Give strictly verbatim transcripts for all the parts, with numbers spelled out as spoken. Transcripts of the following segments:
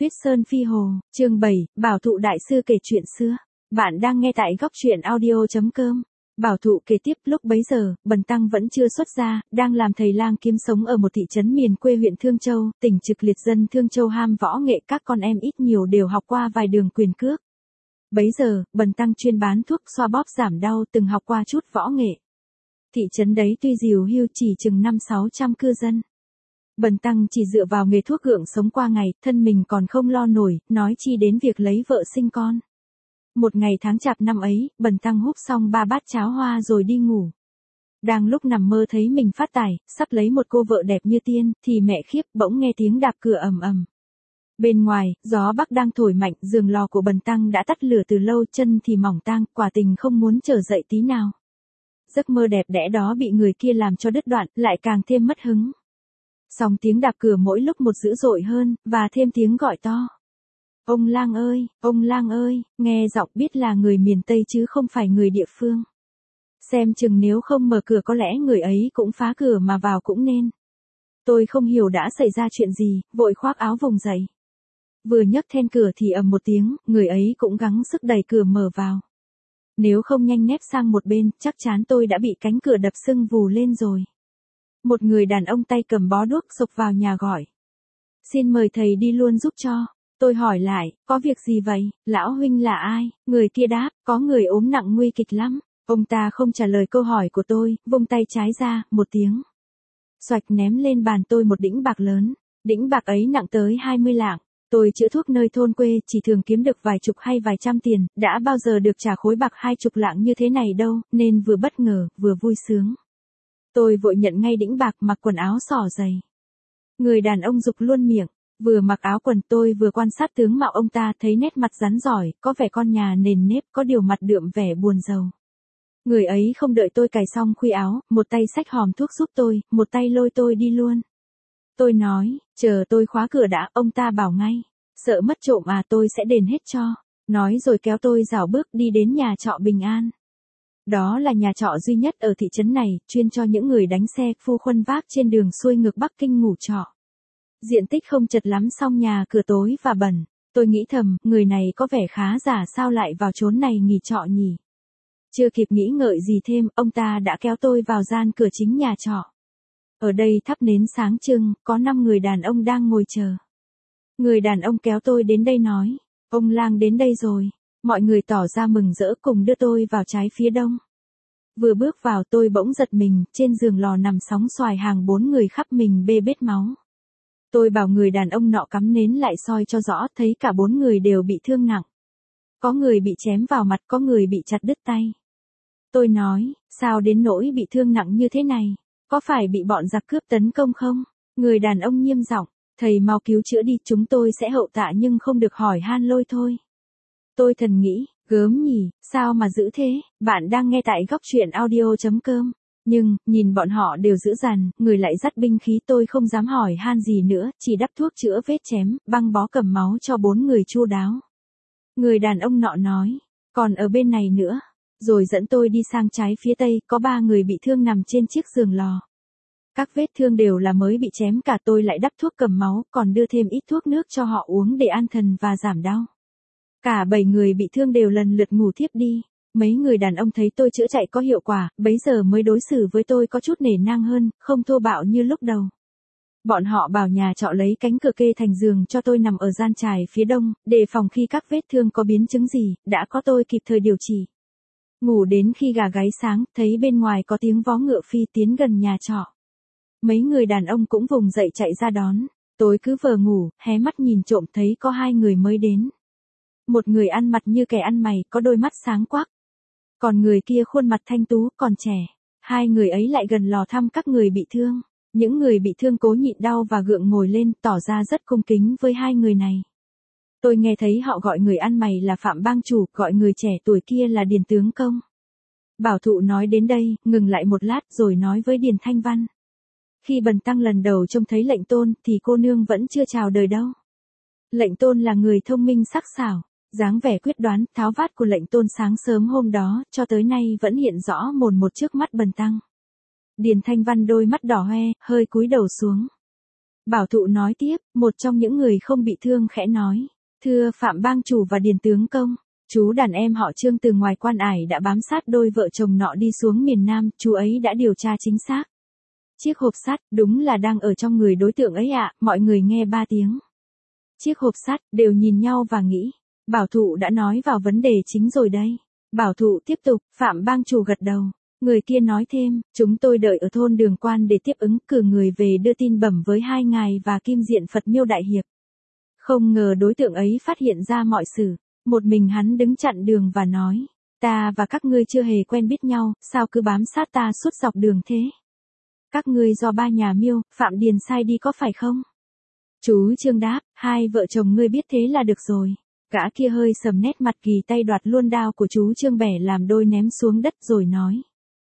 Tuyết Sơn Phi Hồ, chương bảy, Bảo Thụ Đại Sư kể chuyện xưa. Bạn đang nghe tại góc truyện audio.com. Bảo Thụ kể tiếp, lúc bấy giờ, Bần Tăng vẫn chưa xuất gia, đang làm thầy lang kiếm sống ở một thị trấn miền quê huyện Thương Châu, tỉnh Trực Liệt. Dân Thương Châu ham võ nghệ, các con em ít nhiều đều học qua vài đường quyền cước. Bấy giờ, Bần Tăng chuyên bán thuốc xoa bóp giảm đau, từng học qua chút võ nghệ. Thị trấn đấy tuy dìu hưu chỉ chừng năm sáu trăm cư dân. Bần Tăng chỉ dựa vào nghề thuốc gượng sống qua ngày, thân mình còn không lo nổi, nói chi đến việc lấy vợ sinh con. Một ngày tháng chạp năm ấy, Bần Tăng húp xong ba bát cháo hoa rồi đi ngủ. Đang lúc nằm mơ thấy mình phát tài, sắp lấy một cô vợ đẹp như tiên, thì mẹ khiếp, bỗng nghe tiếng đạp cửa ầm ầm. Bên ngoài, gió bắc đang thổi mạnh, giường lò của Bần Tăng đã tắt lửa từ lâu, chân thì mỏng tang, quả tình không muốn trở dậy tí nào. Giấc mơ đẹp đẽ đó bị người kia làm cho đứt đoạn, lại càng thêm mất hứng. Song tiếng đạp cửa mỗi lúc một dữ dội hơn, và thêm tiếng gọi to. Ông lang ơi, ông lang ơi, nghe giọng biết là người miền Tây chứ không phải người địa phương. Xem chừng nếu không mở cửa có lẽ người ấy cũng phá cửa mà vào cũng nên. Tôi không hiểu đã xảy ra chuyện gì, vội khoác áo vùng dậy. Vừa nhấc then cửa thì ầm một tiếng, người ấy cũng gắng sức đẩy cửa mở vào. Nếu không nhanh nép sang một bên, chắc chắn tôi đã bị cánh cửa đập sưng vù lên rồi. Một người đàn ông tay cầm bó đuốc xộc vào nhà gọi. Xin mời thầy đi luôn giúp cho. Tôi hỏi lại, có việc gì vậy, lão huynh là ai? Người kia đáp, có người ốm nặng nguy kịch lắm. Ông ta không trả lời câu hỏi của tôi, vung tay trái ra, một tiếng. Xoạch ném lên bàn tôi một đĩnh bạc lớn. Đĩnh bạc ấy nặng tới hai mươi lạng. Tôi chữa thuốc nơi thôn quê chỉ thường kiếm được vài chục hay vài trăm tiền, đã bao giờ được trả khối bạc hai chục lạng như thế này đâu, nên vừa bất ngờ, vừa vui sướng. Tôi vội nhận ngay đĩnh bạc, mặc quần áo xỏ giày. Người đàn ông giục luôn miệng, vừa mặc áo quần. Tôi vừa quan sát tướng mạo ông ta, thấy nét mặt rắn giỏi, có vẻ con nhà nền nếp, có điều mặt đượm vẻ buồn rầu. Người ấy không đợi tôi cài xong khuy áo, một tay xách hòm thuốc giúp tôi, một tay lôi tôi đi luôn. Tôi nói, chờ tôi khóa cửa đã, ông ta bảo ngay, sợ mất trộm à, tôi sẽ đền hết cho. Nói rồi kéo tôi rảo bước đi đến nhà trọ Bình An. Đó là nhà trọ duy nhất ở thị trấn này, chuyên cho những người đánh xe phu khuân vác trên đường xuôi ngược Bắc Kinh ngủ trọ. Diện tích không chật lắm, song nhà cửa tối và bẩn. Tôi nghĩ thầm, người này có vẻ khá giả, sao lại vào chốn này nghỉ trọ nhỉ? Chưa kịp nghĩ ngợi gì thêm, ông ta đã kéo tôi vào gian cửa chính nhà trọ. Ở đây thắp nến sáng trưng, có năm người đàn ông đang ngồi chờ. Người đàn ông kéo tôi đến đây nói, ông lang đến đây rồi. Mọi người tỏ ra mừng rỡ cùng đưa tôi vào trái phía đông. Vừa bước vào tôi bỗng giật mình, trên giường lò nằm sóng xoài hàng bốn người khắp mình bê bết máu. Tôi bảo người đàn ông nọ cắm nến lại soi cho rõ, thấy cả bốn người đều bị thương nặng. Có người bị chém vào mặt, có người bị chặt đứt tay. Tôi nói, sao đến nỗi bị thương nặng như thế này? Có phải bị bọn giặc cướp tấn công không? Người đàn ông nghiêm giọng, thầy mau cứu chữa đi, chúng tôi sẽ hậu tạ nhưng không được hỏi han lôi thôi. Tôi thầm nghĩ, gớm nhỉ, sao mà dữ thế? Bạn đang nghe tại góc truyện audio.com. Nhưng, nhìn bọn họ đều dữ dằn, người lại dắt binh khí, tôi không dám hỏi han gì nữa, chỉ đắp thuốc chữa vết chém, băng bó cầm máu cho bốn người chu đáo. Người đàn ông nọ nói, còn ở bên này nữa. Rồi dẫn tôi đi sang trái phía tây, có ba người bị thương nằm trên chiếc giường lò. Các vết thương đều là mới bị chém cả. Tôi lại đắp thuốc cầm máu, còn đưa thêm ít thuốc nước cho họ uống để an thần và giảm đau. Cả bảy người bị thương đều lần lượt ngủ thiếp đi. Mấy người đàn ông thấy tôi chữa chạy có hiệu quả, bấy giờ mới đối xử với tôi có chút nể nang hơn, không thô bạo như lúc đầu. Bọn họ bảo nhà trọ lấy cánh cửa kê thành giường cho tôi nằm ở gian trải phía đông, để phòng khi các vết thương có biến chứng gì, đã có tôi kịp thời điều trị. Ngủ đến khi gà gáy sáng, thấy bên ngoài có tiếng vó ngựa phi tiến gần nhà trọ. Mấy người đàn ông cũng vùng dậy chạy ra đón. Tôi cứ vờ ngủ, hé mắt nhìn trộm thấy có hai người mới đến. Một người ăn mặc như kẻ ăn mày, có đôi mắt sáng quắc. Còn người kia khuôn mặt thanh tú, còn trẻ. Hai người ấy lại gần lò thăm các người bị thương. Những người bị thương cố nhịn đau và gượng ngồi lên, tỏ ra rất cung kính với hai người này. Tôi nghe thấy họ gọi người ăn mày là Phạm Bang Chủ, gọi người trẻ tuổi kia là Điền Tướng Công. Bảo Thụ nói đến đây, ngừng lại một lát rồi nói với Điền Thanh Văn. Khi Bần Tăng lần đầu trông thấy Lệnh Tôn thì cô nương vẫn chưa chào đời đâu. Lệnh Tôn là người thông minh sắc sảo, dáng vẻ quyết đoán, tháo vát của Lệnh Tôn sáng sớm hôm đó cho tới nay vẫn hiện rõ mồn một trước mắt Bần Tăng. Điền Thanh Văn đôi mắt đỏ hoe, hơi cúi đầu xuống. Bảo thụ nói tiếp, một trong những người không bị thương khẽ nói. Thưa Phạm bang chủ và Điền tướng công, chú đàn em họ Trương từ ngoài Quan Ải đã bám sát đôi vợ chồng nọ đi xuống miền Nam, chú ấy đã điều tra chính xác. Chiếc hộp sắt, đúng là đang ở trong người đối tượng ấy ạ, mọi người nghe ba tiếng. Chiếc hộp sắt, đều nhìn nhau và nghĩ. Bảo thụ đã nói vào vấn đề chính rồi đây. Bảo thụ tiếp tục, Phạm bang chủ gật đầu. Người kia nói thêm, chúng tôi đợi ở thôn Đường Quan để tiếp ứng, cử người về đưa tin bẩm với hai ngài và Kim Diện Phật Miêu Đại Hiệp. Không ngờ đối tượng ấy phát hiện ra mọi sự, một mình hắn đứng chặn đường và nói, ta và các ngươi chưa hề quen biết nhau, sao cứ bám sát ta suốt dọc đường thế? Các ngươi do ba nhà Miêu, Phạm Điền sai đi có phải không? Chú Trương đáp, hai vợ chồng ngươi biết thế là được rồi. Gã kia hơi sầm nét mặt, kỳ tay đoạt luôn đao của chú Trương bẻ làm đôi ném xuống đất rồi nói.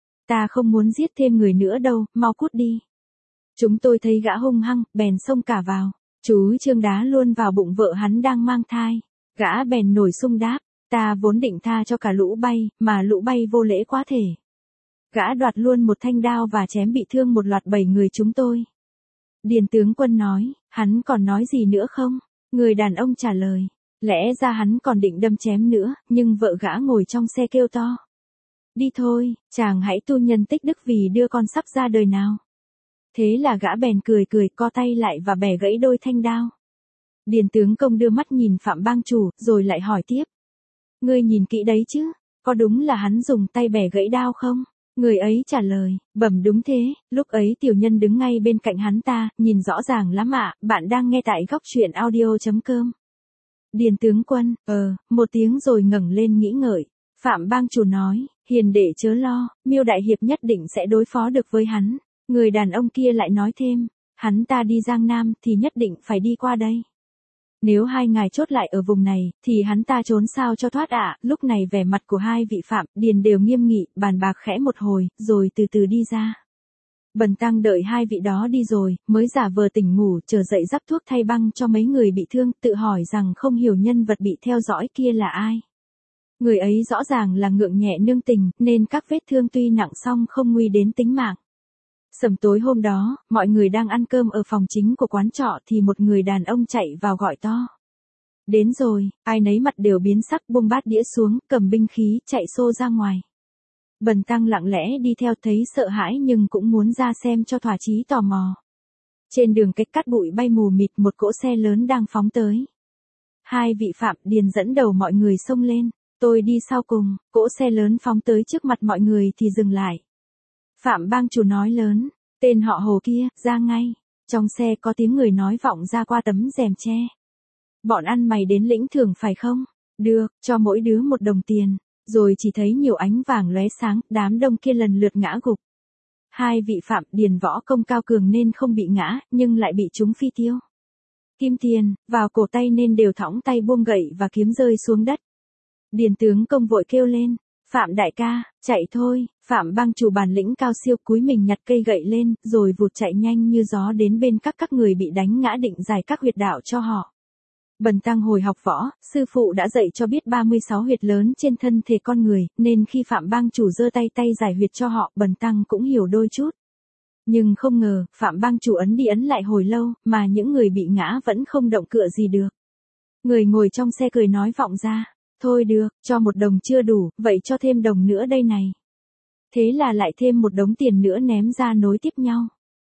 Ta không muốn giết thêm người nữa đâu, mau cút đi. Chúng tôi thấy gã hung hăng, bèn xông cả vào. Chú Trương đá luôn vào bụng vợ hắn đang mang thai. Gã bèn nổi sung đáp, ta vốn định tha cho cả lũ bay, mà lũ bay vô lễ quá thể. Gã đoạt luôn một thanh đao và chém bị thương một loạt bảy người chúng tôi. Điền tướng quân nói, hắn còn nói gì nữa không? Người đàn ông trả lời, lẽ ra hắn còn định đâm chém nữa, nhưng vợ gã ngồi trong xe kêu to. Đi thôi, chàng hãy tu nhân tích đức vì đưa con sắp ra đời nào. Thế là gã bèn cười cười co tay lại và bẻ gãy đôi thanh đao. Điền tướng công đưa mắt nhìn Phạm bang chủ, rồi lại hỏi tiếp. Ngươi nhìn kỹ đấy chứ, có đúng là hắn dùng tay bẻ gãy đao không? Người ấy trả lời, bẩm đúng thế, lúc ấy tiểu nhân đứng ngay bên cạnh hắn ta, nhìn rõ ràng lắm ạ, bạn đang nghe tại góc truyện audio chấm com. Điền tướng quân, ờ, một tiếng rồi ngẩng lên nghĩ ngợi. Phạm bang chủ nói, hiền đệ chớ lo, Miêu Đại Hiệp nhất định sẽ đối phó được với hắn. Người đàn ông kia lại nói thêm, hắn ta đi Giang Nam thì nhất định phải đi qua đây. Nếu hai ngài chốt lại ở vùng này, thì hắn ta trốn sao cho thoát ạ. Lúc này vẻ mặt của hai vị Phạm, Điền đều nghiêm nghị, bàn bạc khẽ một hồi, rồi từ từ đi ra. Bần tăng đợi hai vị đó đi rồi, mới giả vờ tỉnh ngủ, chờ dậy rắc thuốc thay băng cho mấy người bị thương, tự hỏi rằng không hiểu nhân vật bị theo dõi kia là ai. Người ấy rõ ràng là ngượng nhẹ nương tình, nên các vết thương tuy nặng song không nguy đến tính mạng. Sầm tối hôm đó, mọi người đang ăn cơm ở phòng chính của quán trọ thì một người đàn ông chạy vào gọi to. Đến rồi, ai nấy mặt đều biến sắc, buông bát đĩa xuống, cầm binh khí, chạy xô ra ngoài. Bần tăng lặng lẽ đi theo, thấy sợ hãi nhưng cũng muốn ra xem cho thỏa chí tò mò. Trên đường cách cát bụi bay mù mịt, một cỗ xe lớn đang phóng tới. Hai vị Phạm, Điền dẫn đầu mọi người xông lên, tôi đi sau cùng, cỗ xe lớn phóng tới trước mặt mọi người thì dừng lại. Phạm bang chủ nói lớn, tên họ Hồ kia, ra ngay. Trong xe có tiếng người nói vọng ra qua tấm rèm tre. Bọn ăn mày đến lĩnh thưởng phải không? Được, cho mỗi đứa một đồng tiền. Rồi chỉ thấy nhiều ánh vàng lóe sáng, đám đông kia lần lượt ngã gục. Hai vị Phạm, Điền võ công cao cường nên không bị ngã, nhưng lại bị chúng phi tiêu. Kim tiền, vào cổ tay nên đều thõng tay buông gậy và kiếm rơi xuống đất. Điền tướng công vội kêu lên, Phạm đại ca, chạy thôi. Phạm bang chủ bản lĩnh cao siêu cúi mình nhặt cây gậy lên, rồi vụt chạy nhanh như gió đến bên các các người bị đánh ngã định giải các huyệt đạo cho họ. Bần tăng hồi học võ, sư phụ đã dạy cho biết ba mươi sáu huyệt lớn trên thân thể con người, nên khi Phạm bang chủ giơ tay tay giải huyệt cho họ, bần tăng cũng hiểu đôi chút. Nhưng không ngờ, Phạm bang chủ ấn đi ấn lại hồi lâu, mà những người bị ngã vẫn không động cựa gì được. Người ngồi trong xe cười nói vọng ra, thôi được, cho một đồng chưa đủ, vậy cho thêm đồng nữa đây này. Thế là lại thêm một đống tiền nữa ném ra nối tiếp nhau.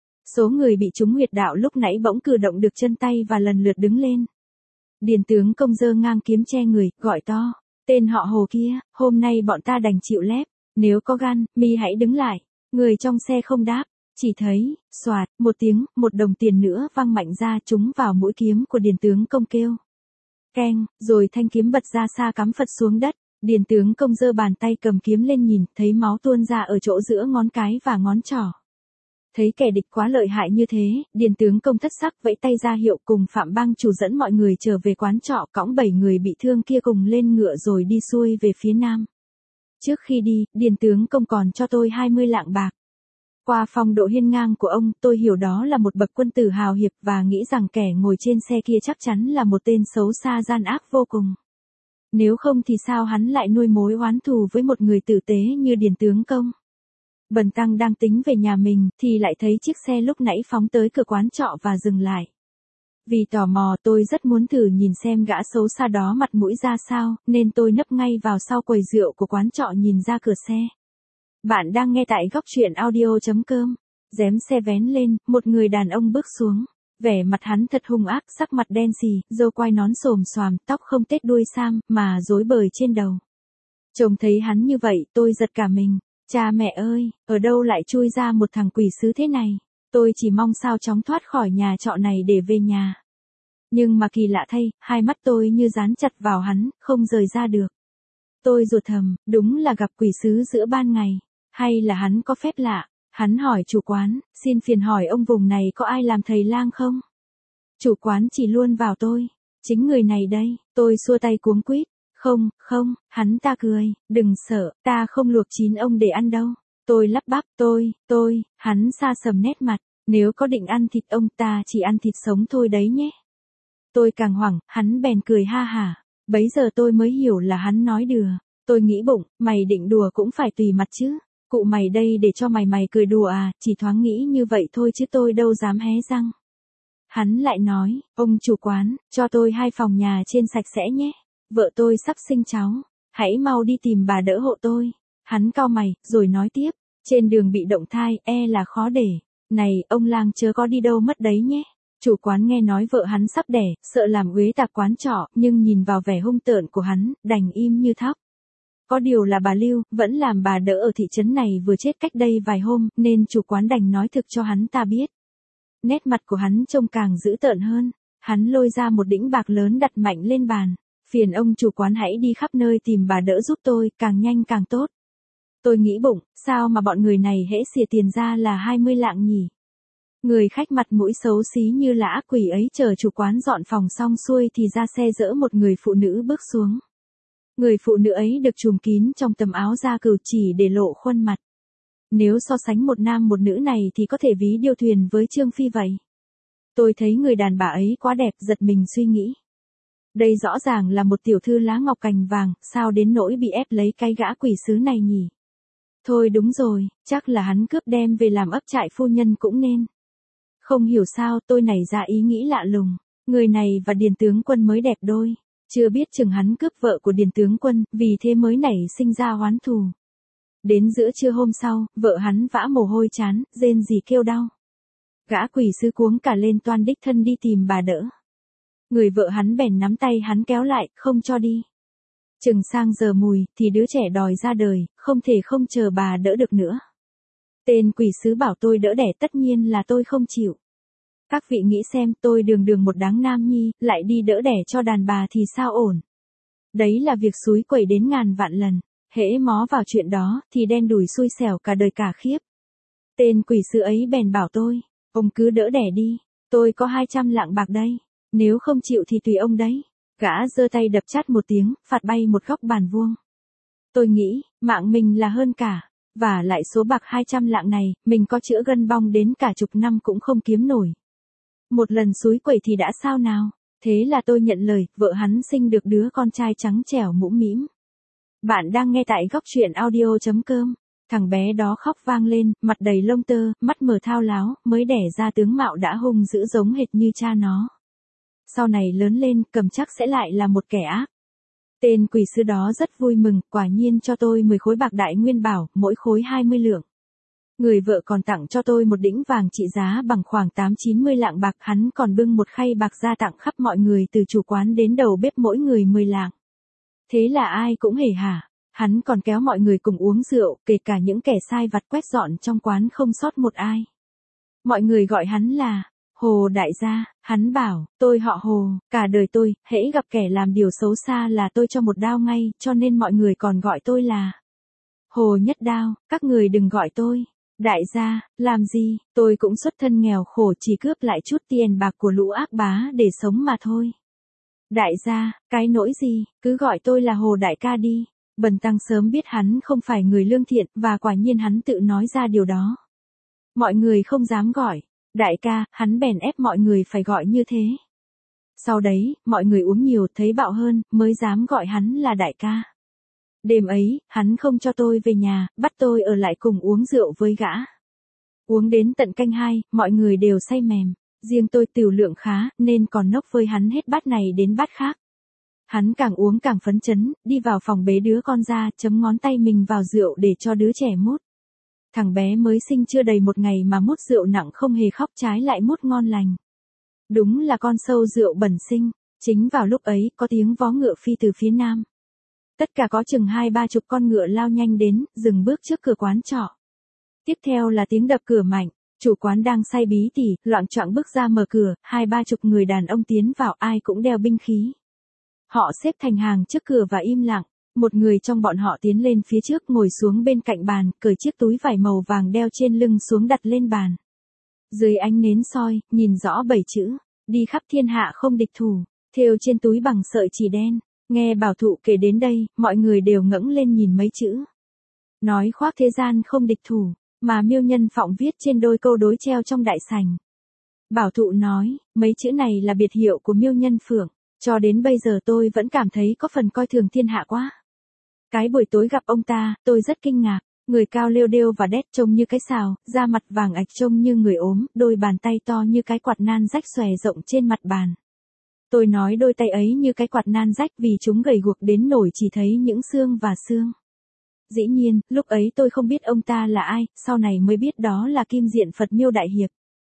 Số người bị trúng huyệt đạo lúc nãy bỗng cử động được chân tay và lần lượt đứng lên. Điền tướng công giơ ngang kiếm che người, gọi to, tên họ Hồ kia, hôm nay bọn ta đành chịu lép, nếu có gan, mi hãy đứng lại. Người trong xe không đáp, chỉ thấy, xoạt, một tiếng, một đồng tiền nữa văng mạnh ra trúng vào mũi kiếm của điền tướng công kêu. Keng, rồi thanh kiếm bật ra xa cắm phật xuống đất. Điền tướng công giơ bàn tay cầm kiếm lên nhìn, thấy máu tuôn ra ở chỗ giữa ngón cái và ngón trỏ. Thấy kẻ địch quá lợi hại như thế, Điền tướng công thất sắc vẫy tay ra hiệu cùng Phạm bang chủ dẫn mọi người trở về quán trọ, cõng bảy người bị thương kia cùng lên ngựa rồi đi xuôi về phía nam. Trước khi đi, Điền tướng công còn cho tôi hai mươi lạng bạc. Qua phong độ hiên ngang của ông, tôi hiểu đó là một bậc quân tử hào hiệp và nghĩ rằng kẻ ngồi trên xe kia chắc chắn là một tên xấu xa gian ác vô cùng. Nếu không thì sao hắn lại nuôi mối oán thù với một người tử tế như Điền tướng công. Bần tăng đang tính về nhà mình, thì lại thấy chiếc xe lúc nãy phóng tới cửa quán trọ và dừng lại. Vì tò mò tôi rất muốn thử nhìn xem gã xấu xa đó mặt mũi ra sao, nên tôi nấp ngay vào sau quầy rượu của quán trọ nhìn ra cửa xe. Bạn đang nghe tại góc truyện audio chấm com. Rèm xe vén lên, một người đàn ông bước xuống. Vẻ mặt hắn thật hung ác, sắc mặt đen xì, râu quai nón xồm xoàm, tóc không tết đuôi sam, mà rối bời trên đầu. Trông thấy hắn như vậy, tôi giật cả mình. Cha mẹ ơi, ở đâu lại chui ra một thằng quỷ sứ thế này? Tôi chỉ mong sao chóng thoát khỏi nhà trọ này để về nhà. Nhưng mà kỳ lạ thay, hai mắt tôi như dán chặt vào hắn, không rời ra được. Tôi ruột thầm, đúng là gặp quỷ sứ giữa ban ngày. Hay là hắn có phép lạ? Hắn hỏi chủ quán, xin phiền hỏi ông vùng này có ai làm thầy lang không? Chủ quán chỉ luôn vào tôi. Chính người này đây, tôi xua tay cuống quýt. Không, không, hắn ta cười, đừng sợ, ta không luộc chín ông để ăn đâu. Tôi lắp bắp, tôi, tôi, hắn xa sầm nét mặt, nếu có định ăn thịt ông ta chỉ ăn thịt sống thôi đấy nhé. Tôi càng hoảng, hắn bèn cười ha hả, bấy giờ tôi mới hiểu là hắn nói đùa. Tôi nghĩ bụng, mày định đùa cũng phải tùy mặt chứ, cụ mày đây để cho mày mày cười đùa à, chỉ thoáng nghĩ như vậy thôi chứ tôi đâu dám hé răng. Hắn lại nói, ông chủ quán, cho tôi hai phòng nhà trên sạch sẽ nhé. Vợ tôi sắp sinh cháu, hãy mau đi tìm bà đỡ hộ tôi. Hắn cau mày, rồi nói tiếp, trên đường bị động thai, e là khó để. Này, ông lang chớ có đi đâu mất đấy nhé. Chủ quán nghe nói vợ hắn sắp đẻ, sợ làm uế tạp quán trọ, nhưng nhìn vào vẻ hung tợn của hắn, đành im như thóc. Có điều là bà Lưu, vẫn làm bà đỡ ở thị trấn này vừa chết cách đây vài hôm, nên chủ quán đành nói thực cho hắn ta biết. Nét mặt của hắn trông càng dữ tợn hơn, hắn lôi ra một đĩnh bạc lớn đặt mạnh lên bàn. Phiền ông chủ quán hãy đi khắp nơi tìm bà đỡ giúp tôi, càng nhanh càng tốt. Tôi nghĩ bụng, sao mà bọn người này hễ xìa tiền ra là hai mươi lạng nhỉ? Người khách mặt mũi xấu xí như là ác quỷ ấy chờ chủ quán dọn phòng xong xuôi thì ra xe dỡ một người phụ nữ bước xuống. Người phụ nữ ấy được trùm kín trong tấm áo da cừu chỉ để lộ khuôn mặt. Nếu so sánh một nam một nữ này thì có thể ví điêu thuyền với Trương Phi vậy. Tôi thấy người đàn bà ấy quá đẹp, giật mình suy nghĩ. Đây rõ ràng là một tiểu thư lá ngọc cành vàng, sao đến nỗi bị ép lấy cái gã quỷ sứ này nhỉ? Thôi đúng rồi, chắc là hắn cướp đem về làm ấp trại phu nhân cũng nên. Không hiểu sao tôi nảy ra ý nghĩ lạ lùng, người này và Điền tướng quân mới đẹp đôi, chưa biết chừng hắn cướp vợ của Điền tướng quân, vì thế mới nảy sinh ra oán thù. Đến giữa trưa hôm sau, vợ hắn vã mồ hôi chán, rên rỉ kêu đau. Gã quỷ sứ cuống cả lên toan đích thân đi tìm bà đỡ. Người vợ hắn bèn nắm tay hắn kéo lại, không cho đi. Chừng sang giờ mùi, thì đứa trẻ đòi ra đời, không thể không chờ bà đỡ được nữa. Tên quỷ sứ bảo tôi đỡ đẻ, tất nhiên là tôi không chịu. Các vị nghĩ xem, tôi đường đường một đáng nam nhi, lại đi đỡ đẻ cho đàn bà thì sao ổn. Đấy là việc xúi quẩy đến ngàn vạn lần, hễ mó vào chuyện đó, thì đen đủi xui xẻo cả đời cả khiếp. Tên quỷ sứ ấy bèn bảo tôi, ông cứ đỡ đẻ đi, tôi có hai trăm lạng bạc đây. Nếu không chịu thì tùy ông đấy. Gã giơ tay đập chát một tiếng, phạt bay một góc bàn vuông. Tôi nghĩ, mạng mình là hơn cả. Và lại số bạc hai trăm lạng này, mình có chữa gân bong đến cả chục năm cũng không kiếm nổi. Một lần xúi quẩy thì đã sao nào. Thế là tôi nhận lời, vợ hắn sinh được đứa con trai trắng trẻo mũm mĩm. Bạn đang nghe tại góc truyện audio chấm com. Thằng bé đó khóc vang lên, mặt đầy lông tơ, mắt mở thao láo, mới đẻ ra tướng mạo đã hung dữ giống hệt như cha nó. Sau này lớn lên, cầm chắc sẽ lại là một kẻ ác. Tên quỷ sứ đó rất vui mừng, quả nhiên cho tôi mười khối bạc đại nguyên bảo, mỗi khối hai mươi lượng. Người vợ còn tặng cho tôi một đĩnh vàng trị giá bằng khoảng tám chín mươi lạng bạc, hắn còn bưng một khay bạc ra tặng khắp mọi người từ chủ quán đến đầu bếp mỗi người mười lạng. Thế là ai cũng hề hả, hắn còn kéo mọi người cùng uống rượu, kể cả những kẻ sai vặt quét dọn trong quán không sót một ai. Mọi người gọi hắn là Hồ đại gia, hắn bảo, tôi họ Hồ, cả đời tôi, hễ gặp kẻ làm điều xấu xa là tôi cho một đao ngay, cho nên mọi người còn gọi tôi là Hồ Nhất Đao, các người đừng gọi tôi đại gia, làm gì, tôi cũng xuất thân nghèo khổ, chỉ cướp lại chút tiền bạc của lũ ác bá để sống mà thôi. Đại gia, cái nỗi gì, cứ gọi tôi là Hồ đại ca đi. Bần tăng sớm biết hắn không phải người lương thiện, và quả nhiên hắn tự nói ra điều đó. Mọi người không dám gọi đại ca, hắn bèn ép mọi người phải gọi như thế. Sau đấy, mọi người uống nhiều thấy bạo hơn, mới dám gọi hắn là đại ca. Đêm ấy, hắn không cho tôi về nhà, bắt tôi ở lại cùng uống rượu với gã. Uống đến tận canh hai, mọi người đều say mềm. Riêng tôi tiểu lượng khá, nên còn nốc với hắn hết bát này đến bát khác. Hắn càng uống càng phấn chấn, đi vào phòng bế đứa con ra, chấm ngón tay mình vào rượu để cho đứa trẻ mút. Thằng bé mới sinh chưa đầy một ngày mà mút rượu nặng không hề khóc, trái lại mút ngon lành. Đúng là con sâu rượu bẩm sinh. Chính vào lúc ấy, có tiếng vó ngựa phi từ phía nam. Tất cả có chừng hai ba chục con ngựa lao nhanh đến, dừng bước trước cửa quán trọ. Tiếp theo là tiếng đập cửa mạnh. Chủ quán đang say bí tỉ, loạng choạng bước ra mở cửa, hai ba chục người đàn ông tiến vào, ai cũng đeo binh khí. Họ xếp thành hàng trước cửa và im lặng. Một người trong bọn họ tiến lên phía trước, ngồi xuống bên cạnh bàn, cởi chiếc túi vải màu vàng đeo trên lưng xuống đặt lên bàn. Dưới ánh nến soi, nhìn rõ bảy chữ, đi khắp thiên hạ không địch thủ, thêu trên túi bằng sợi chỉ đen. Nghe Bảo Thụ kể đến đây, mọi người đều ngẩng lên nhìn mấy chữ. Nói khoác thế gian không địch thủ, mà Miêu Nhân Phọng viết trên đôi câu đối treo trong đại sảnh. Bảo Thụ nói, mấy chữ này là biệt hiệu của Miêu Nhân Phượng, cho đến bây giờ tôi vẫn cảm thấy có phần coi thường thiên hạ quá. Cái buổi tối gặp ông ta, tôi rất kinh ngạc, người cao lêu đêu và đét trông như cái sào, da mặt vàng ạch trông như người ốm, đôi bàn tay to như cái quạt nan rách xòe rộng trên mặt bàn. Tôi nói đôi tay ấy như cái quạt nan rách vì chúng gầy guộc đến nổi chỉ thấy những xương và xương. Dĩ nhiên, lúc ấy tôi không biết ông ta là ai, sau này mới biết đó là Kim Diện Phật Miêu Đại Hiệp.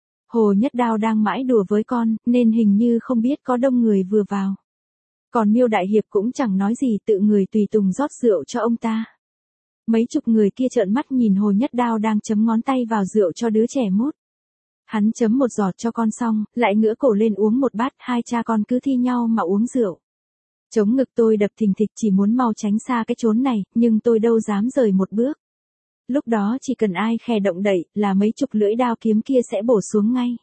Hồ Nhất Đao đang mãi đùa với con, nên hình như không biết có đông người vừa vào. Còn Miêu Đại Hiệp cũng chẳng nói gì, tự người tùy tùng rót rượu cho ông ta. Mấy chục người kia trợn mắt nhìn Hồ Nhất Đao đang chấm ngón tay vào rượu cho đứa trẻ mút. Hắn chấm một giọt cho con xong, lại ngửa cổ lên uống một bát, hai cha con cứ thi nhau mà uống rượu. Chống ngực tôi đập thình thịch, chỉ muốn mau tránh xa cái chốn này, nhưng tôi đâu dám rời một bước. Lúc đó chỉ cần ai khè động đậy là mấy chục lưỡi đao kiếm kia sẽ bổ xuống ngay.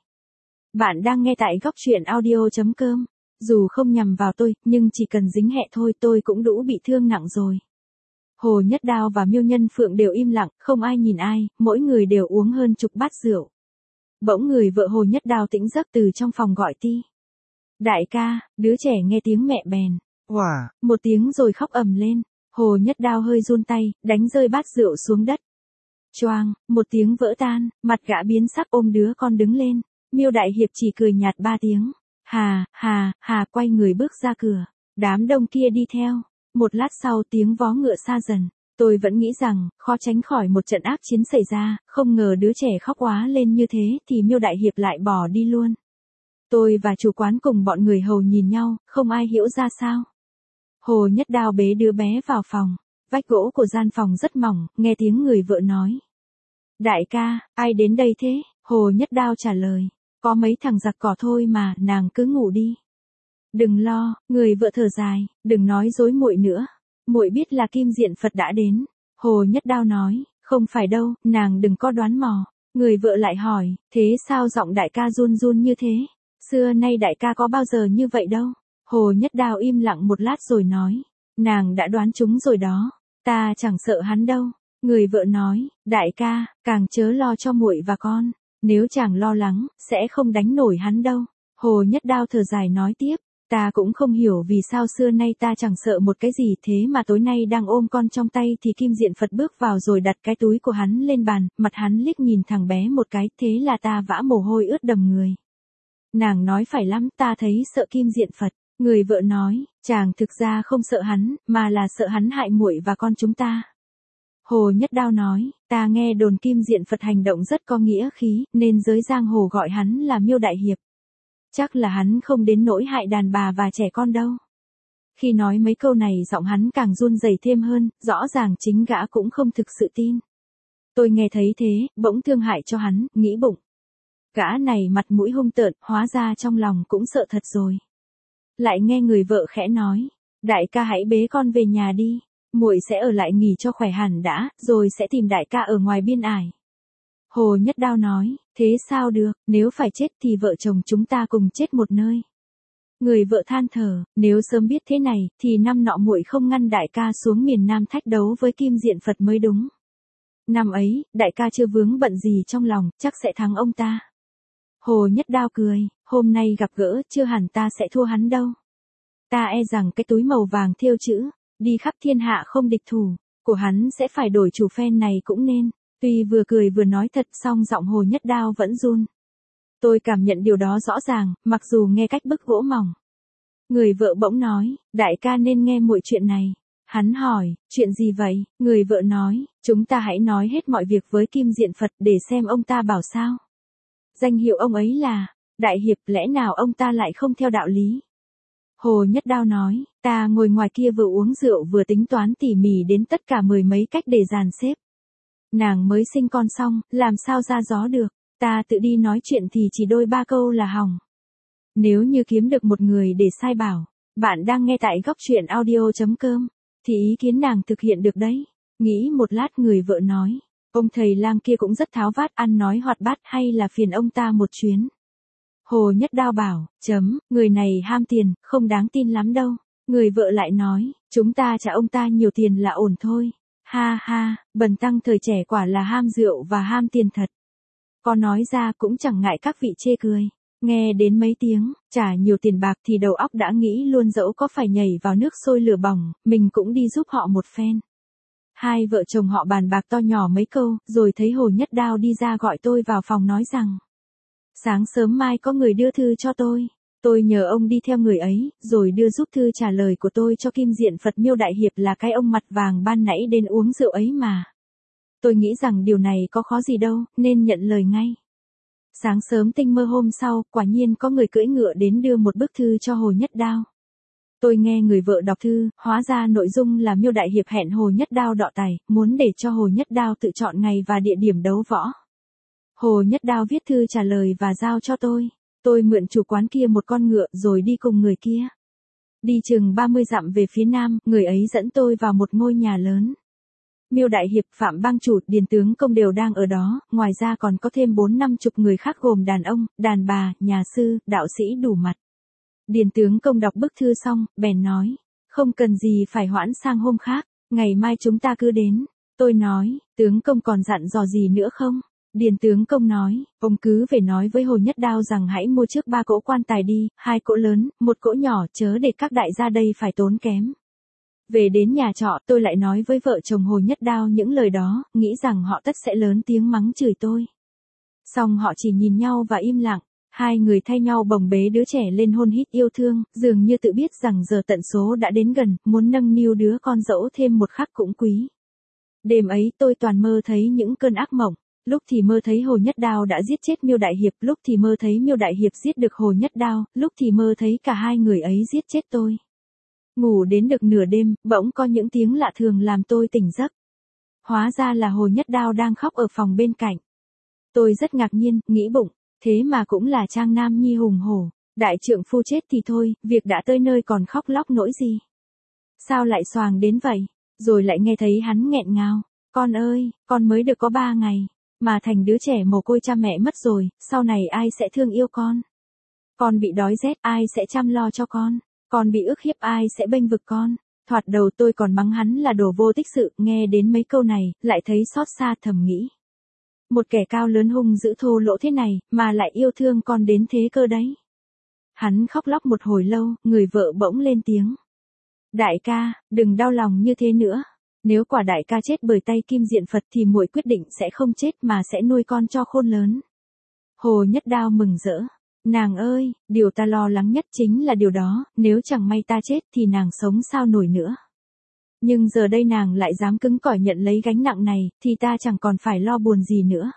Bạn đang nghe tại góc truyện audio chấm com. Dù không nhằm vào tôi, nhưng chỉ cần dính hẹ thôi tôi cũng đủ bị thương nặng rồi. Hồ Nhất Đao và Miêu Nhân Phượng đều im lặng, không ai nhìn ai, mỗi người đều uống hơn chục bát rượu. Bỗng người vợ Hồ Nhất Đao tỉnh giấc từ trong phòng gọi ti. Đại ca, đứa trẻ nghe tiếng mẹ bèn. Wow. Một tiếng rồi khóc ầm lên. Hồ Nhất Đao hơi run tay, đánh rơi bát rượu xuống đất. Choang, một tiếng vỡ tan, mặt gã biến sắc ôm đứa con đứng lên. Miêu Đại Hiệp chỉ cười nhạt ba tiếng. Hà, hà, hà quay người bước ra cửa. Đám đông kia đi theo. Một lát sau tiếng vó ngựa xa dần. Tôi vẫn nghĩ rằng, khó tránh khỏi một trận ác chiến xảy ra, không ngờ đứa trẻ khóc oá lên như thế thì Miêu Đại Hiệp lại bỏ đi luôn. Tôi và chủ quán cùng bọn người hầu nhìn nhau, không ai hiểu ra sao. Hồ Nhất Đao bế đứa bé vào phòng. Vách gỗ của gian phòng rất mỏng, nghe tiếng người vợ nói. Đại ca, ai đến đây thế? Hồ Nhất Đao trả lời. Có mấy thằng giặc cỏ thôi mà, nàng cứ ngủ đi. Đừng lo, người vợ thở dài, đừng nói dối muội nữa. Muội biết là Kim Diện Phật đã đến. Hồ Nhất Đao nói, không phải đâu, nàng đừng có đoán mò. Người vợ lại hỏi, thế sao giọng đại ca run run như thế? Xưa nay đại ca có bao giờ như vậy đâu. Hồ Nhất Đao im lặng một lát rồi nói, nàng đã đoán chúng rồi đó, ta chẳng sợ hắn đâu. Người vợ nói, đại ca, càng chớ lo cho muội và con, nếu chàng lo lắng, sẽ không đánh nổi hắn đâu. Hồ Nhất Đao thở dài nói tiếp, ta cũng không hiểu vì sao xưa nay ta chẳng sợ một cái gì thế mà tối nay đang ôm con trong tay thì Kim Diện Phật bước vào rồi đặt cái túi của hắn lên bàn, mặt hắn liếc nhìn thằng bé một cái, thế là ta vã mồ hôi ướt đầm người. Nàng nói phải lắm, ta thấy sợ Kim Diện Phật. Người vợ nói, chàng thực ra không sợ hắn, mà là sợ hắn hại muội và con chúng ta. Hồ Nhất Đao nói, ta nghe đồn Kim Diện Phật hành động rất có nghĩa khí, nên giới giang hồ gọi hắn là Miêu Đại Hiệp. Chắc là hắn không đến nỗi hại đàn bà và trẻ con đâu. Khi nói mấy câu này giọng hắn càng run rẩy thêm hơn, rõ ràng chính gã cũng không thực sự tin. Tôi nghe thấy thế, bỗng thương hại cho hắn, nghĩ bụng. Gã này mặt mũi hung tợn, hóa ra trong lòng cũng sợ thật rồi. Lại nghe người vợ khẽ nói, đại ca hãy bế con về nhà đi, muội sẽ ở lại nghỉ cho khỏe hẳn đã, rồi sẽ tìm đại ca ở ngoài biên ải. Hồ Nhất Đao nói, thế sao được, nếu phải chết thì vợ chồng chúng ta cùng chết một nơi. Người vợ than thở, nếu sớm biết thế này, thì năm nọ muội không ngăn đại ca xuống miền Nam thách đấu với Kim Diện Phật mới đúng. Năm ấy, đại ca chưa vướng bận gì trong lòng, chắc sẽ thắng ông ta. Hồ Nhất Đao cười, hôm nay gặp gỡ, chưa hẳn ta sẽ thua hắn đâu. Ta e rằng cái túi màu vàng thêu chữ, đi khắp thiên hạ không địch thủ, của hắn sẽ phải đổi chủ phen này cũng nên. Tuy vừa cười vừa nói thật song giọng Hồ Nhất Đao vẫn run. Tôi cảm nhận điều đó rõ ràng, mặc dù nghe cách bức gỗ mỏng. Người vợ bỗng nói, đại ca nên nghe muội chuyện này. Hắn hỏi, chuyện gì vậy? Người vợ nói, chúng ta hãy nói hết mọi việc với Kim Diện Phật để xem ông ta bảo sao. Danh hiệu ông ấy là Đại Hiệp, lẽ nào ông ta lại không theo đạo lý? Hồ Nhất Đao nói, ta ngồi ngoài kia vừa uống rượu vừa tính toán tỉ mỉ đến tất cả mười mấy cách để dàn xếp. Nàng mới sinh con xong, làm sao ra gió được, ta tự đi nói chuyện thì chỉ đôi ba câu là hỏng. Nếu như kiếm được một người để sai bảo, bạn đang nghe tại góc truyện audio chấm com, thì ý kiến nàng thực hiện được đấy. Nghĩ một lát người vợ nói, ông thầy lang kia cũng rất tháo vát, ăn nói hoạt bát, hay là phiền ông ta một chuyến. Hồ Nhất Đao bảo, chấm, người này ham tiền, không đáng tin lắm đâu. Người vợ lại nói, chúng ta trả ông ta nhiều tiền là ổn thôi. Ha ha, bần tăng thời trẻ quả là ham rượu và ham tiền thật. Có nói ra cũng chẳng ngại các vị chê cười. Nghe đến mấy tiếng, trả nhiều tiền bạc thì đầu óc đã nghĩ luôn, dẫu có phải nhảy vào nước sôi lửa bỏng, mình cũng đi giúp họ một phen. Hai vợ chồng họ bàn bạc to nhỏ mấy câu, rồi thấy Hồ Nhất Đao đi ra gọi tôi vào phòng nói rằng, sáng sớm mai có người đưa thư cho tôi. Tôi nhờ ông đi theo người ấy, rồi đưa giúp thư trả lời của tôi cho Kim Diện Phật Miêu Đại Hiệp là cái ông mặt vàng ban nãy đến uống rượu ấy mà. Tôi nghĩ rằng điều này có khó gì đâu, nên nhận lời ngay. Sáng sớm tinh mơ hôm sau, quả nhiên có người cưỡi ngựa đến đưa một bức thư cho Hồ Nhất Đao. Tôi nghe người vợ đọc thư, hóa ra nội dung là Miêu Đại Hiệp hẹn Hồ Nhất Đao đọ tài, muốn để cho Hồ Nhất Đao tự chọn ngày và địa điểm đấu võ. Hồ Nhất Đao viết thư trả lời và giao cho tôi. Tôi mượn chủ quán kia một con ngựa rồi đi cùng người kia. Đi chừng ba mươi dặm về phía nam, người ấy dẫn tôi vào một ngôi nhà lớn. Miêu Đại Hiệp, Phạm Bang Chủ, Điền Tướng Công đều đang ở đó, ngoài ra còn có thêm bốn năm chục người khác gồm đàn ông, đàn bà, nhà sư, đạo sĩ đủ mặt. Điền Tướng Công đọc bức thư xong, bèn nói, không cần gì phải hoãn sang hôm khác, ngày mai chúng ta cứ đến. Tôi nói, Tướng Công còn dặn dò gì nữa không? Điền Tướng Công nói, ông cứ về nói với Hồ Nhất Đao rằng hãy mua trước ba cỗ quan tài đi, hai cỗ lớn, một cỗ nhỏ, chớ để các đại gia đây phải tốn kém. Về đến nhà trọ, tôi lại nói với vợ chồng Hồ Nhất Đao những lời đó, nghĩ rằng họ tất sẽ lớn tiếng mắng chửi tôi. Xong họ chỉ nhìn nhau và im lặng, hai người thay nhau bồng bế đứa trẻ lên hôn hít yêu thương, dường như tự biết rằng giờ tận số đã đến gần, muốn nâng niu đứa con dẫu thêm một khắc cũng quý. Đêm ấy tôi toàn mơ thấy những cơn ác mộng. Lúc thì mơ thấy Hồ Nhất Đao đã giết chết Miêu Đại Hiệp, lúc thì mơ thấy Miêu Đại Hiệp giết được Hồ Nhất Đao, lúc thì mơ thấy cả hai người ấy giết chết tôi. Ngủ đến được nửa đêm, bỗng có những tiếng lạ thường làm tôi tỉnh giấc. Hóa ra là Hồ Nhất Đao đang khóc ở phòng bên cạnh. Tôi rất ngạc nhiên, nghĩ bụng, thế mà cũng là trang nam nhi hùng hổ, đại trượng phu chết thì thôi, việc đã tới nơi còn khóc lóc nỗi gì. Sao lại xoàng đến vậy? Rồi lại nghe thấy hắn nghẹn ngào, con ơi, con mới được có ba ngày. Mà thành đứa trẻ mồ côi cha mẹ mất rồi, sau này ai sẽ thương yêu con? Con bị đói rét, ai sẽ chăm lo cho con? Con bị ức hiếp, ai sẽ bênh vực con? Thoạt đầu tôi còn mắng hắn là đồ vô tích sự, nghe đến mấy câu này, lại thấy xót xa, thầm nghĩ. Một kẻ cao lớn hung dữ thô lỗ thế này, mà lại yêu thương con đến thế cơ đấy. Hắn khóc lóc một hồi lâu, người vợ bỗng lên tiếng. Đại ca, đừng đau lòng như thế nữa. Nếu quả đại ca chết bởi tay Kim Diện Phật thì muội quyết định sẽ không chết mà sẽ nuôi con cho khôn lớn. Hồ Nhất Đao mừng rỡ. Nàng ơi, điều ta lo lắng nhất chính là điều đó, nếu chẳng may ta chết thì nàng sống sao nổi nữa. Nhưng giờ đây nàng lại dám cứng cỏi nhận lấy gánh nặng này, thì ta chẳng còn phải lo buồn gì nữa.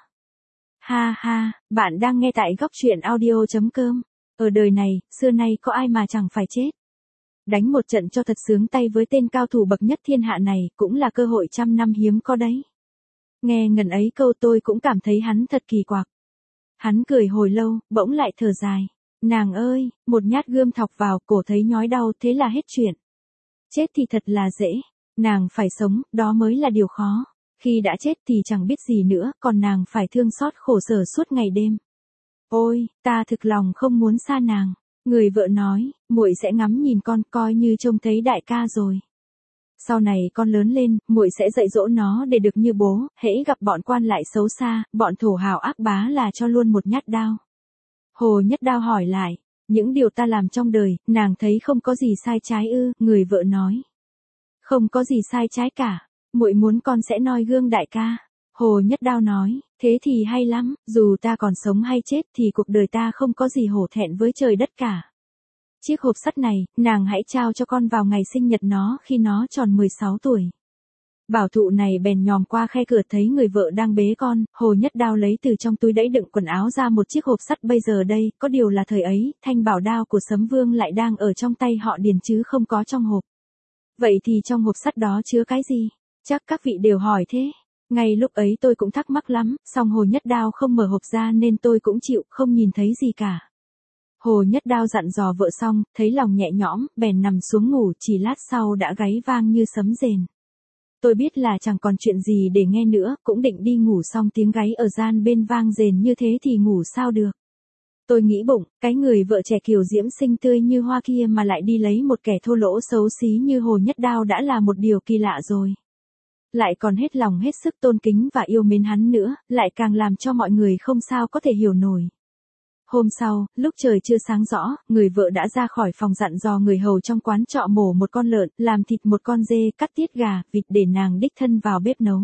Ha ha, bạn đang nghe tại góc truyện audio chấm com. Ở đời này, xưa nay có ai mà chẳng phải chết. Đánh một trận cho thật sướng tay với tên cao thủ bậc nhất thiên hạ này, cũng là cơ hội trăm năm hiếm có đấy. Nghe ngần ấy câu tôi cũng cảm thấy hắn thật kỳ quặc. Hắn cười hồi lâu, bỗng lại thở dài. Nàng ơi, một nhát gươm thọc vào, cổ thấy nhói đau, thế là hết chuyện. Chết thì thật là dễ. Nàng phải sống, đó mới là điều khó. Khi đã chết thì chẳng biết gì nữa, còn nàng phải thương xót khổ sở suốt ngày đêm. Ôi, ta thực lòng không muốn xa nàng. Người vợ nói, muội sẽ ngắm nhìn con, coi như trông thấy đại ca rồi. Sau này con lớn lên, muội sẽ dạy dỗ nó để được như bố, hễ gặp bọn quan lại xấu xa, bọn thổ hào ác bá là cho luôn một nhát đao. Hồ Nhất Đao hỏi lại, những điều ta làm trong đời, nàng thấy không có gì sai trái ư? Người vợ nói, Không có gì sai trái cả, muội muốn con sẽ noi gương đại ca. Hồ Nhất Đao nói, thế thì hay lắm, dù ta còn sống hay chết thì cuộc đời ta không có gì hổ thẹn với trời đất cả. Chiếc hộp sắt này, nàng hãy trao cho con vào ngày sinh nhật nó khi nó tròn mười sáu tuổi. Bảo thụ này bèn nhòm qua khe cửa thấy người vợ đang bế con, Hồ Nhất Đao lấy từ trong túi đẫy đựng quần áo ra một chiếc hộp sắt bây giờ đây, có điều là thời ấy, thanh bảo đao của Sấm Vương lại đang ở trong tay họ Điền chứ không có trong hộp. Vậy thì trong hộp sắt đó chứa cái gì? Chắc các vị đều hỏi thế. Ngay lúc ấy tôi cũng thắc mắc lắm, song Hồ Nhất Đao không mở hộp ra nên tôi cũng chịu, không nhìn thấy gì cả. Hồ Nhất Đao dặn dò vợ xong, thấy lòng nhẹ nhõm, bèn nằm xuống ngủ, chỉ lát sau đã gáy vang như sấm rền. Tôi biết là chẳng còn chuyện gì để nghe nữa, cũng định đi ngủ xong tiếng gáy ở gian bên vang rền như thế thì ngủ sao được. Tôi nghĩ bụng, cái người vợ trẻ kiều diễm xinh tươi như hoa kia mà lại đi lấy một kẻ thô lỗ xấu xí như Hồ Nhất Đao đã là một điều kỳ lạ rồi. Lại còn hết lòng hết sức tôn kính và yêu mến hắn nữa, lại càng làm cho mọi người không sao có thể hiểu nổi. Hôm sau, lúc trời chưa sáng rõ, người vợ đã ra khỏi phòng dặn dò người hầu trong quán trọ mổ một con lợn, làm thịt một con dê, cắt tiết gà, vịt để nàng đích thân vào bếp nấu.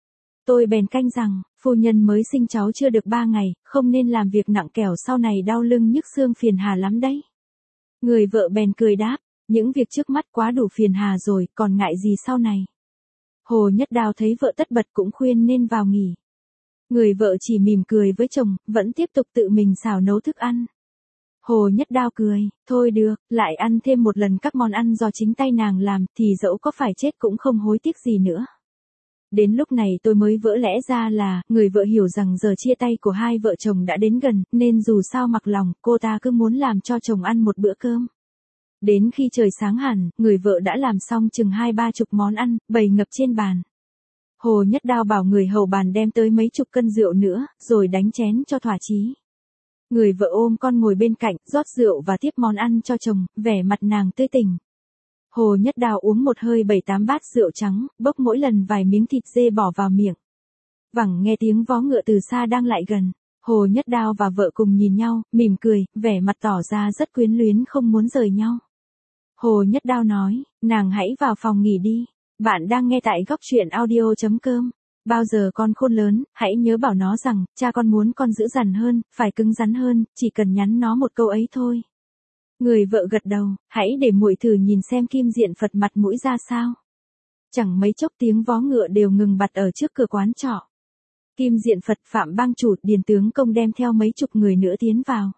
Tôi bèn canh rằng, phu nhân mới sinh cháu chưa được ba ngày, không nên làm việc nặng kẻo sau này đau lưng nhức xương phiền hà lắm đấy. Người vợ bèn cười đáp, những việc trước mắt quá đủ phiền hà rồi, còn ngại gì sau này. Hồ Nhất Đao thấy vợ tất bật cũng khuyên nên vào nghỉ. Người vợ chỉ mỉm cười với chồng, vẫn tiếp tục tự mình xào nấu thức ăn. Hồ Nhất Đao cười, thôi được, lại ăn thêm một lần các món ăn do chính tay nàng làm, thì dẫu có phải chết cũng không hối tiếc gì nữa. Đến lúc này tôi mới vỡ lẽ ra là, người vợ hiểu rằng giờ chia tay của hai vợ chồng đã đến gần, nên dù sao mặc lòng, cô ta cứ muốn làm cho chồng ăn một bữa cơm. Đến khi trời sáng hẳn, người vợ đã làm xong chừng hai ba chục món ăn, bày ngập trên bàn. Hồ Nhất Đao bảo người hầu bàn đem tới mấy chục cân rượu nữa, rồi đánh chén cho thỏa chí. Người vợ ôm con ngồi bên cạnh, rót rượu và tiếp món ăn cho chồng, vẻ mặt nàng tươi tỉnh. Hồ Nhất Đao uống một hơi bảy tám bát rượu trắng, bốc mỗi lần vài miếng thịt dê bỏ vào miệng. Vẳng nghe tiếng vó ngựa từ xa đang lại gần. Hồ Nhất Đao và vợ cùng nhìn nhau, mỉm cười, vẻ mặt tỏ ra rất quyến luyến không muốn rời nhau. Hồ Nhất Đao nói, nàng hãy vào phòng nghỉ đi. Bạn đang nghe tại góc truyện audio chấm com. Bao giờ con khôn lớn, hãy nhớ bảo nó rằng, cha con muốn con dữ dằn hơn, phải cứng rắn hơn, chỉ cần nhắn nó một câu ấy thôi. Người vợ gật đầu, hãy để muội thử nhìn xem Kim Diện Phật mặt mũi ra sao. Chẳng mấy chốc tiếng vó ngựa đều ngừng bặt ở trước cửa quán trọ. Kim Diện Phật, Phạm Bang Chủ, Điền Tướng Công đem theo mấy chục người nữa tiến vào.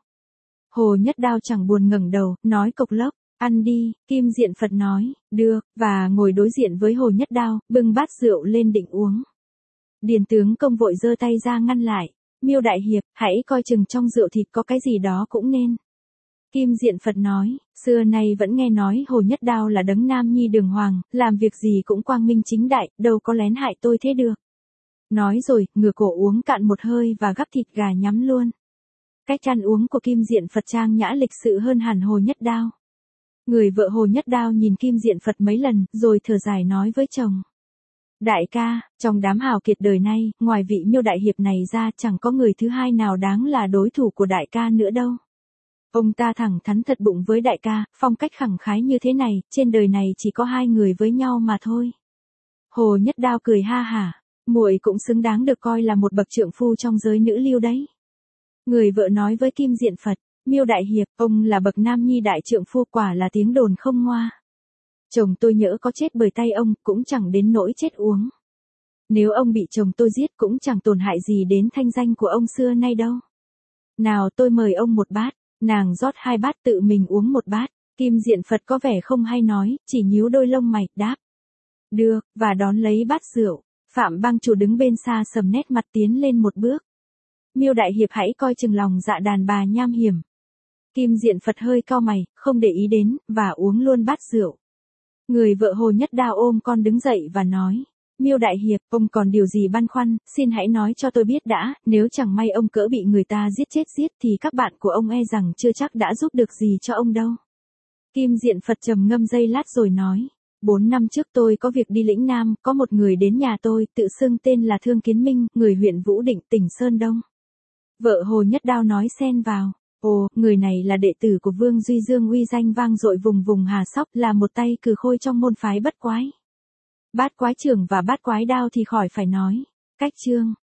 Hồ Nhất Đao chẳng buồn ngẩng đầu, nói cộc lốc. Ăn đi, Kim Diện Phật nói, được, và ngồi đối diện với Hồ Nhất Đao, bưng bát rượu lên định uống. Điền Tướng Công vội giơ tay ra ngăn lại, Miêu đại hiệp, hãy coi chừng trong rượu thịt có cái gì đó cũng nên. Kim Diện Phật nói, xưa nay vẫn nghe nói Hồ Nhất Đao là đấng nam nhi đường hoàng, làm việc gì cũng quang minh chính đại, đâu có lén hại tôi thế được. Nói rồi, ngửa cổ uống cạn một hơi và gắp thịt gà nhắm luôn. Cách ăn uống của Kim Diện Phật trang nhã lịch sự hơn hẳn Hồ Nhất Đao. Người vợ Hồ Nhất Đao nhìn Kim Diện Phật mấy lần, rồi thở dài nói với chồng. Đại ca, trong đám hào kiệt đời nay, ngoài vị Miêu đại hiệp này ra chẳng có người thứ hai nào đáng là đối thủ của đại ca nữa đâu. Ông ta thẳng thắn thật bụng với đại ca, phong cách khẳng khái như thế này, trên đời này chỉ có hai người với nhau mà thôi. Hồ Nhất Đao cười ha hả, muội cũng xứng đáng được coi là một bậc trượng phu trong giới nữ lưu đấy. Người vợ nói với Kim Diện Phật, Miêu đại hiệp, ông là bậc nam nhi đại trượng phu, quả là tiếng đồn không ngoa. Chồng tôi nhỡ có chết bởi tay ông, cũng chẳng đến nỗi chết uống. Nếu ông bị chồng tôi giết cũng chẳng tổn hại gì đến thanh danh của ông xưa nay đâu. Nào tôi mời ông một bát, nàng rót hai bát tự mình uống một bát. Kim Diện Phật có vẻ không hay nói, chỉ nhíu đôi lông mày, đáp. Được, và đón lấy bát rượu. Phạm Bang Chủ đứng bên xa sầm nét mặt tiến lên một bước. Miêu đại hiệp hãy coi chừng lòng dạ đàn bà nham hiểm. Kim Diện Phật hơi cau mày, không để ý đến, và uống luôn bát rượu. Người vợ Hồ Nhất Đao ôm con đứng dậy và nói, Miêu đại hiệp, ông còn điều gì băn khoăn, xin hãy nói cho tôi biết đã, nếu chẳng may ông cỡ bị người ta giết chết giết thì các bạn của ông e rằng chưa chắc đã giúp được gì cho ông đâu. Kim Diện Phật trầm ngâm giây lát rồi nói, bốn năm trước tôi có việc đi lĩnh Nam, có một người đến nhà tôi, tự xưng tên là Thương Kiến Minh, người huyện Vũ Định, tỉnh Sơn Đông. Vợ Hồ Nhất Đao nói xen vào. Ồ, người này là đệ tử của Vương Duy Dương uy danh vang dội vùng vùng Hà Sóc, là một tay cừ khôi trong môn phái Bất Quái. Bát quái trưởng và bát quái đao thì khỏi phải nói. Cách chương